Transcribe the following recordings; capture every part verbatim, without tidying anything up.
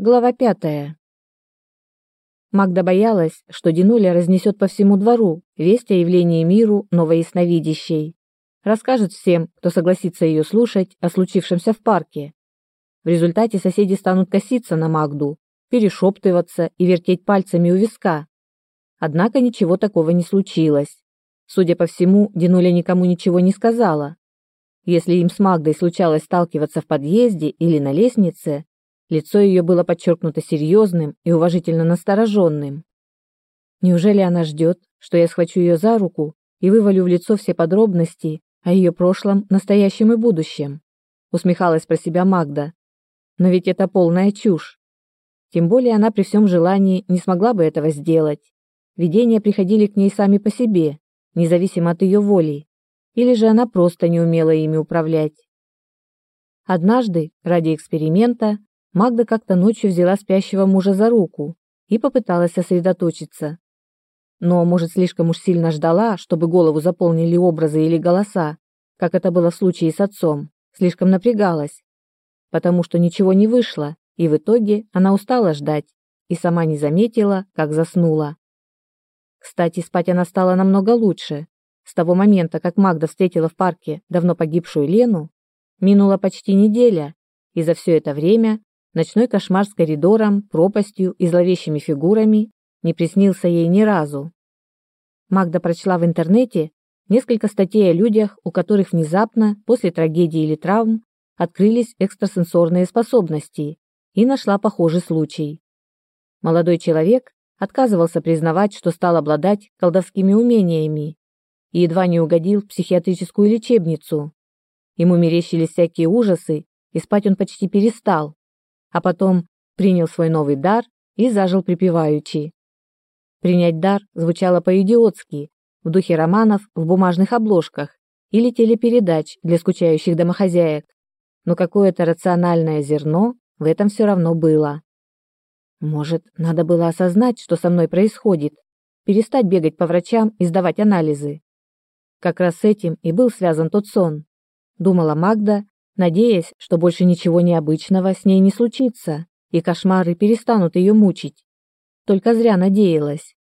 Глава пятая. Магда боялась, что Динуля разнесет по всему двору весть о явлении миру новой ясновидящей. Расскажет всем, кто согласится ее слушать, о случившемся в парке. В результате соседи станут коситься на Магду, перешептываться и вертеть пальцами у виска. Однако ничего такого не случилось. Судя по всему, Динуля никому ничего не сказала. Если им с Магдой случалось сталкиваться в подъезде или на лестнице, лицо ее было подчеркнуто серьезным и уважительно настороженным. Неужели она ждет, что я схвачу ее за руку и вывалю в лицо все подробности о ее прошлом, настоящем и будущем? Усмехалась про себя Магда. Но ведь это полная чушь. Тем более она при всем желании не смогла бы этого сделать. Видения приходили к ней сами по себе, независимо от ее воли, или же она просто не умела ими управлять. Однажды, ради эксперимента, Магда как-то ночью взяла спящего мужа за руку и попыталась сосредоточиться. Но, может, слишком уж сильно ждала, чтобы голову заполнили образы или голоса, как это было в случае с отцом, слишком напрягалась, потому что ничего не вышло, и в итоге она устала ждать и сама не заметила, как заснула. Кстати, спать она стала намного лучше. С того момента, как Магда встретила в парке давно погибшую Лену, минула почти неделя, и за все это время ночной кошмар с коридором, пропастью и зловещими фигурами не приснился ей ни разу. Магда прочла в интернете несколько статей о людях, у которых внезапно, после трагедии или травм, открылись экстрасенсорные способности, и нашла похожий случай. Молодой человек отказывался признавать, что стал обладать колдовскими умениями, и едва не угодил в психиатрическую лечебницу. Ему мерещились всякие ужасы, и спать он почти перестал, а потом принял свой новый дар и зажил припеваючи. Принять дар звучало по-идиотски, в духе романов в бумажных обложках или телепередач для скучающих домохозяек, но какое-то рациональное зерно в этом все равно было. Может, надо было осознать, что со мной происходит, перестать бегать по врачам и сдавать анализы. Как раз с этим и был связан тот сон, думала Магда, надеясь, что больше ничего необычного с ней не случится, и кошмары перестанут ее мучить. Только зря надеялась.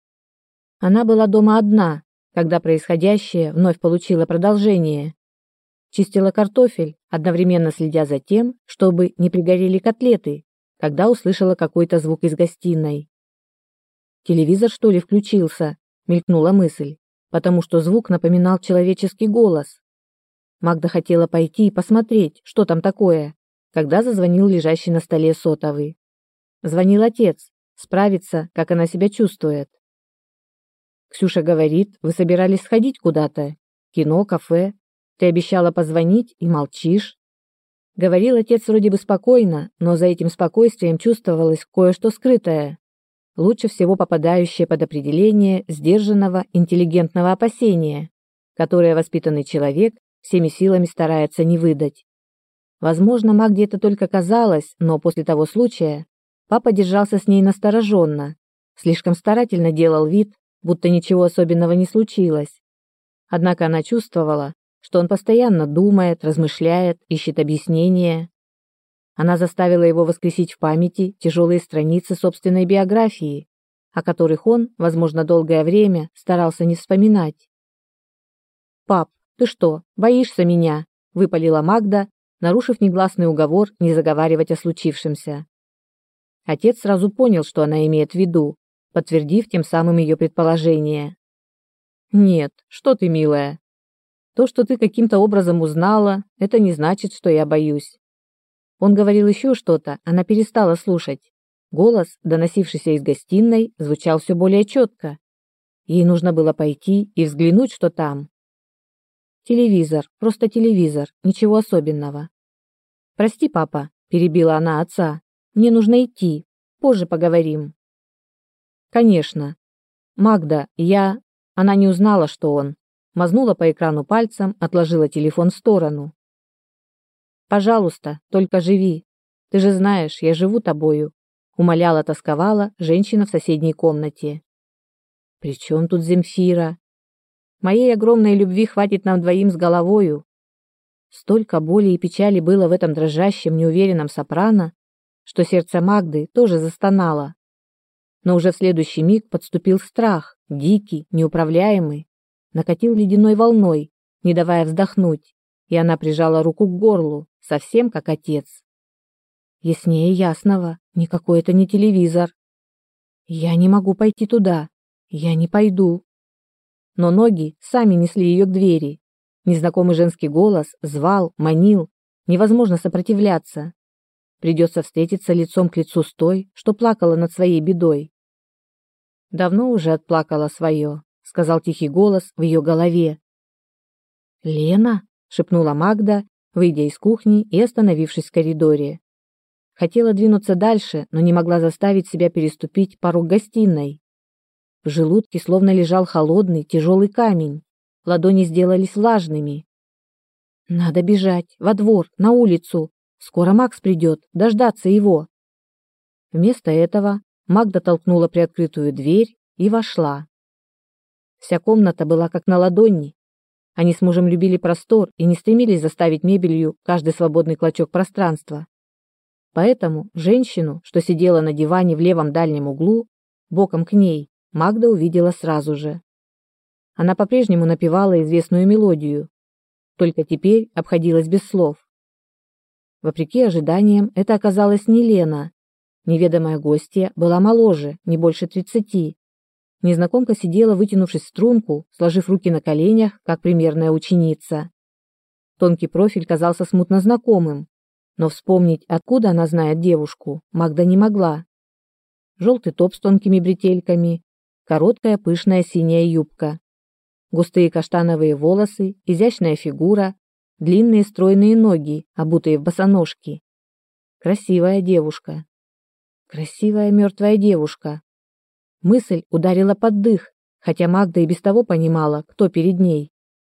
Она была дома одна, когда происходящее вновь получило продолжение. Чистила картофель, одновременно следя за тем, чтобы не пригорели котлеты, когда услышала какой-то звук из гостиной. «Телевизор, что ли, включился?» — мелькнула мысль, потому что звук напоминал человеческий голос. Магда хотела пойти и посмотреть, что там такое, когда зазвонил лежащий на столе сотовый. Звонил отец, справиться, как она себя чувствует. «Ксюша говорит, вы собирались сходить куда-то? Кино, кафе? Ты обещала позвонить и молчишь». Говорил отец вроде бы спокойно, но за этим спокойствием чувствовалось кое-что скрытое, лучше всего попадающее под определение сдержанного интеллигентного опасения, которое воспитанный человек всеми силами старается не выдать. Возможно, Магде это только казалось, но после того случая папа держался с ней настороженно, слишком старательно делал вид, будто ничего особенного не случилось. Однако она чувствовала, что он постоянно думает, размышляет, ищет объяснения. Она заставила его воскресить в памяти тяжелые страницы собственной биографии, о которых он, возможно, долгое время старался не вспоминать. «Пап, ты что, боишься меня?» — выпалила Магда, нарушив негласный уговор не заговаривать о случившемся. Отец сразу понял, что она имеет в виду, подтвердив тем самым ее предположение. «Нет, что ты, милая. То, что ты каким-то образом узнала, это не значит, что я боюсь». Он говорил еще что-то, она перестала слушать. Голос, доносившийся из гостиной, звучал все более четко. Ей нужно было пойти и взглянуть, что там. «Телевизор, просто телевизор, ничего особенного». «Прости, папа», — перебила она отца, — «мне нужно идти, позже поговорим». «Конечно. Магда, я...» Она не узнала, что он. Мазнула по экрану пальцем, отложила телефон в сторону. «Пожалуйста, только живи. Ты же знаешь, я живу тобою», — умоляла, тосковала женщина в соседней комнате. «При чем тут Земфира? Моей огромной любви хватит нам двоим с головою». Столько боли и печали было в этом дрожащем, неуверенном сопрано, что сердце Магды тоже застонало. Но уже в следующий миг подступил страх, дикий, неуправляемый, накатил ледяной волной, не давая вздохнуть, и она прижала руку к горлу, совсем как отец. Яснее ясного, никакой это не телевизор. Я не могу пойти туда, я не пойду. Но ноги сами несли ее к двери. Незнакомый женский голос звал, манил, невозможно сопротивляться. Придется встретиться лицом к лицу с той, что плакала над своей бедой. Давно уже отплакала свое, сказал тихий голос в ее голове. «Лена?» — шепнула Магда, выйдя из кухни и остановившись в коридоре. Хотела двинуться дальше, но не могла заставить себя переступить порог гостиной. В желудке словно лежал холодный, тяжелый камень. Ладони сделались влажными. Надо бежать, во двор, на улицу. Скоро Макс придет, дождаться его. Вместо этого Магда толкнула приоткрытую дверь и вошла. Вся комната была как на ладони. Они с мужем любили простор и не стремились заставить мебелью каждый свободный клочок пространства. Поэтому женщину, что сидела на диване в левом дальнем углу, боком к ней, Магда увидела сразу же. Она по-прежнему напевала известную мелодию, только теперь обходилась без слов. Вопреки ожиданиям, это оказалась не Лена. Неведомая гостья была моложе, не больше тридцати. Незнакомка сидела, вытянувшись в струнку, сложив руки на коленях, как примерная ученица. Тонкий профиль казался смутно знакомым, но вспомнить, откуда она знает девушку, Магда не могла. Желтый топ с тонкими бретельками, короткая пышная синяя юбка, густые каштановые волосы, изящная фигура, длинные стройные ноги, обутые в босоножки. Красивая девушка. Красивая мертвая девушка. Мысль ударила под дых, хотя Магда и без того понимала, кто перед ней.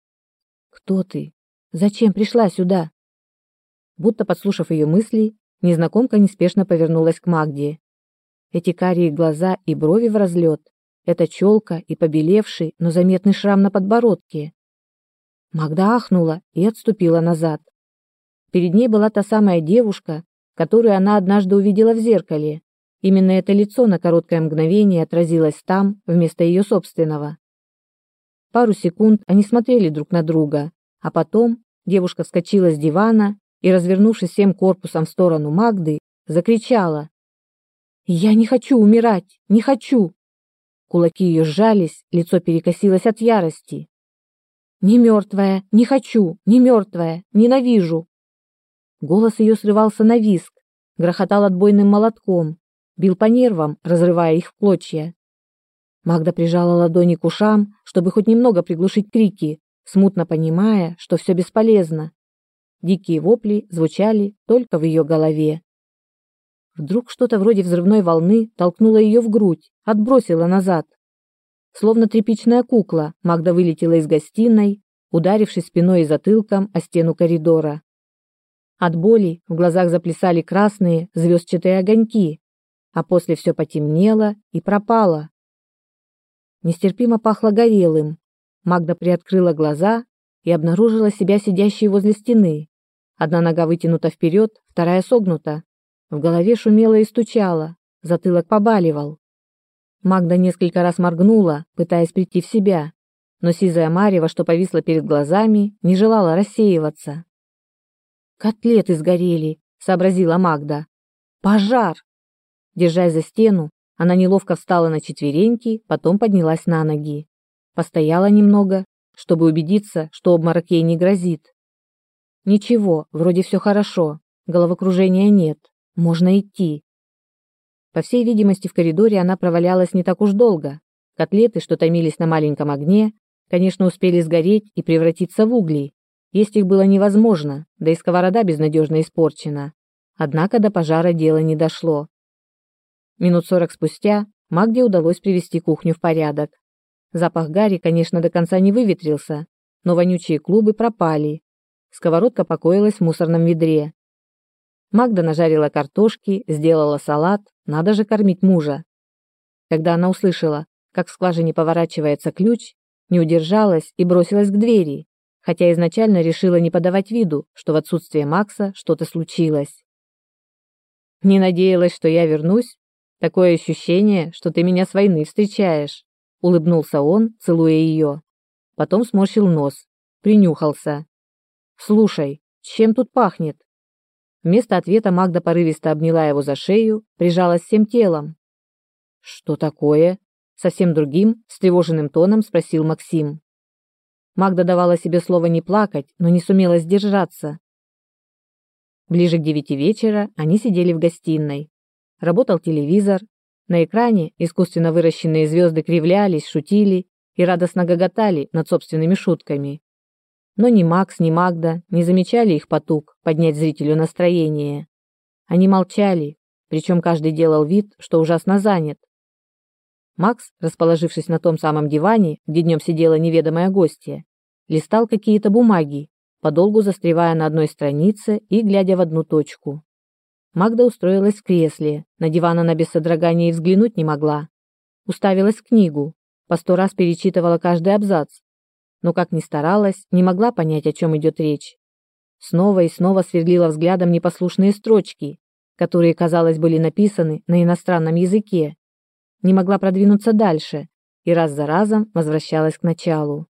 «Кто ты? Зачем пришла сюда?» Будто подслушав ее мысли, незнакомка неспешно повернулась к Магде. Эти карие глаза и брови в разлет, эта челка и побелевший, но заметный шрам на подбородке. Магда ахнула и отступила назад. Перед ней была та самая девушка, которую она однажды увидела в зеркале. Именно это лицо на короткое мгновение отразилось там, вместо ее собственного. Пару секунд они смотрели друг на друга, а потом девушка вскочила с дивана и, развернувшись всем корпусом в сторону Магды, закричала: «Я не хочу умирать! Не хочу!» Кулаки ее сжались, лицо перекосилось от ярости. «Не мертвая! Не хочу! Не мертвая! Ненавижу!» Голос ее срывался на визг, грохотал отбойным молотком, бил по нервам, разрывая их в клочья. Магда прижала ладони к ушам, чтобы хоть немного приглушить крики, смутно понимая, что все бесполезно. Дикие вопли звучали только в ее голове. Вдруг что-то вроде взрывной волны толкнуло ее в грудь, отбросило назад. Словно тряпичная кукла, Магда вылетела из гостиной, ударившись спиной и затылком о стену коридора. От боли в глазах заплясали красные звездчатые огоньки, а после все потемнело и пропало. Нестерпимо пахло горелым. Магда приоткрыла глаза и обнаружила себя сидящей возле стены. Одна нога вытянута вперед, вторая согнута. В голове шумело и стучало, затылок побаливал. Магда несколько раз моргнула, пытаясь прийти в себя, но сизая марево, что повисла перед глазами, не желала рассеиваться. «Котлеты сгорели», — сообразила Магда. «Пожар!» Держась за стену, она неловко встала на четвереньки, потом поднялась на ноги. Постояла немного, чтобы убедиться, что обморок ей не грозит. Ничего, вроде все хорошо, головокружения нет, можно идти. По всей видимости, в коридоре она провалялась не так уж долго. Котлеты, что томились на маленьком огне, конечно, успели сгореть и превратиться в угли. Есть их было невозможно, да и сковорода безнадежно испорчена. Однако до пожара дело не дошло. Минут сорок спустя Магде удалось привести кухню в порядок. Запах гари, конечно, до конца не выветрился, но вонючие клубы пропали. Сковородка покоилась в мусорном ведре. Магда нажарила картошки, сделала салат, надо же кормить мужа. Когда она услышала, как в скважине поворачивается ключ, не удержалась и бросилась к двери, хотя изначально решила не подавать виду, что в отсутствие Макса что-то случилось. Не надеялась, что я вернусь? Такое ощущение, что ты меня с войны встречаешь», — улыбнулся он, целуя ее. Потом сморщил нос, принюхался. «Слушай, чем тут пахнет?» Вместо ответа Магда порывисто обняла его за шею, прижалась всем телом. «Что такое?» — совсем другим, встревоженным тоном спросил Максим. Магда давала себе слово не плакать, но не сумела сдержаться. Ближе к девяти вечера они сидели в гостиной. Работал телевизор. На экране искусственно выращенные звезды кривлялись, шутили и радостно гоготали над собственными шутками. Но ни Макс, ни Магда не замечали их потуг поднять зрителю настроение. Они молчали, причем каждый делал вид, что ужасно занят. Макс, расположившись на том самом диване, где днем сидела неведомая гостья, листал какие-то бумаги, подолгу застревая на одной странице и глядя в одну точку. Магда устроилась в кресле, на диван она без содрогания и взглянуть не могла. Уставилась в книгу, по сто раз перечитывала каждый абзац, но, как ни старалась, не могла понять, о чем идет речь. Снова и снова сверлила взглядом непослушные строчки, которые, казалось, были написаны на иностранном языке. Не могла продвинуться дальше и раз за разом возвращалась к началу.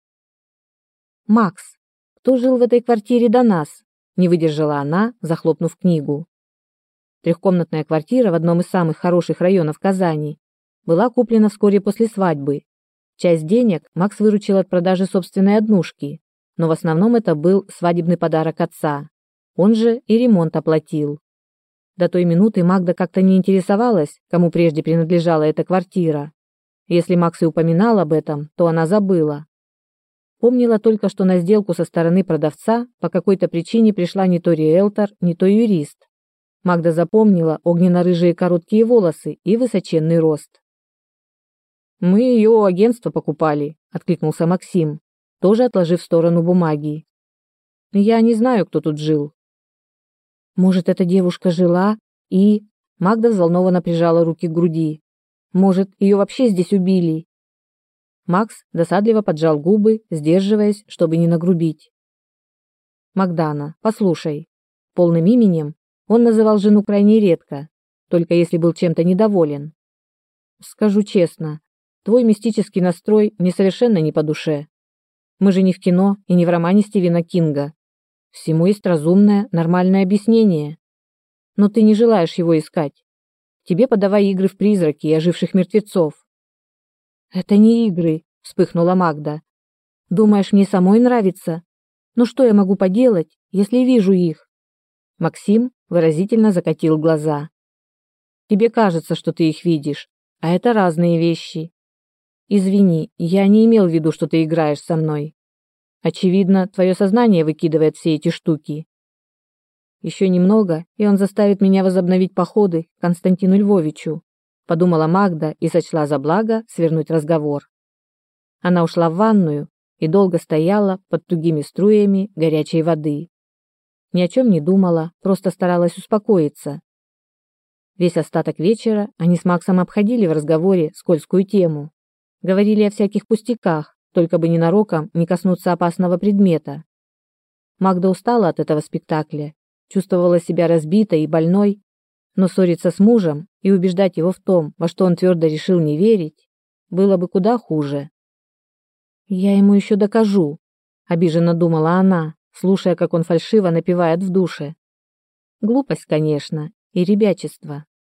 «Макс, кто жил в этой квартире до нас?» — не выдержала она, захлопнув книгу. Трехкомнатная квартира в одном из самых хороших районов Казани была куплена вскоре после свадьбы. Часть денег Макс выручил от продажи собственной однушки, но в основном это был свадебный подарок отца. Он же и ремонт оплатил. До той минуты Магда как-то не интересовалась, кому прежде принадлежала эта квартира. Если Макс и упоминал об этом, то она забыла. Помнила только, что на сделку со стороны продавца по какой-то причине пришла не то риэлтор, не то юрист. Магда запомнила огненно-рыжие короткие волосы и высоченный рост. «Мы ее у агентства покупали», — откликнулся Максим, тоже отложив в сторону бумаги. «Я не знаю, кто тут жил». «Может, эта девушка жила и...» Магда взволнованно прижала руки к груди. «Может, ее вообще здесь убили?» Макс досадливо поджал губы, сдерживаясь, чтобы не нагрубить. «Магдана, послушай». Полным именем он называл жену крайне редко, только если был чем-то недоволен. «Скажу честно, твой мистический настрой мне совершенно не по душе. Мы же не в кино и не в романе Стивена Кинга. Всему есть разумное, нормальное объяснение. Но ты не желаешь его искать. Тебе подавай игры в призраки и оживших мертвецов». «Это не игры», — вспыхнула Магда. «Думаешь, мне самой нравится? Ну что я могу поделать, если вижу их?» Максим выразительно закатил глаза. «Тебе кажется, что ты их видишь, а это разные вещи. Извини, я не имел в виду, что ты играешь со мной. Очевидно, твое сознание выкидывает все эти штуки. Еще немного, и он заставит меня возобновить походы к Константину Львовичу», подумала Магда и сочла за благо свернуть разговор. Она ушла в ванную и долго стояла под тугими струями горячей воды. Ни о чем не думала, просто старалась успокоиться. Весь остаток вечера они с Максом обходили в разговоре скользкую тему. Говорили о всяких пустяках, только бы ненароком не коснуться опасного предмета. Магда устала от этого спектакля, чувствовала себя разбитой и больной, но ссориться с мужем и убеждать его в том, во что он твердо решил не верить, было бы куда хуже. «Я ему еще докажу», — обиженно думала она, слушая, как он фальшиво напевает в душе. Глупость, конечно, и ребячество.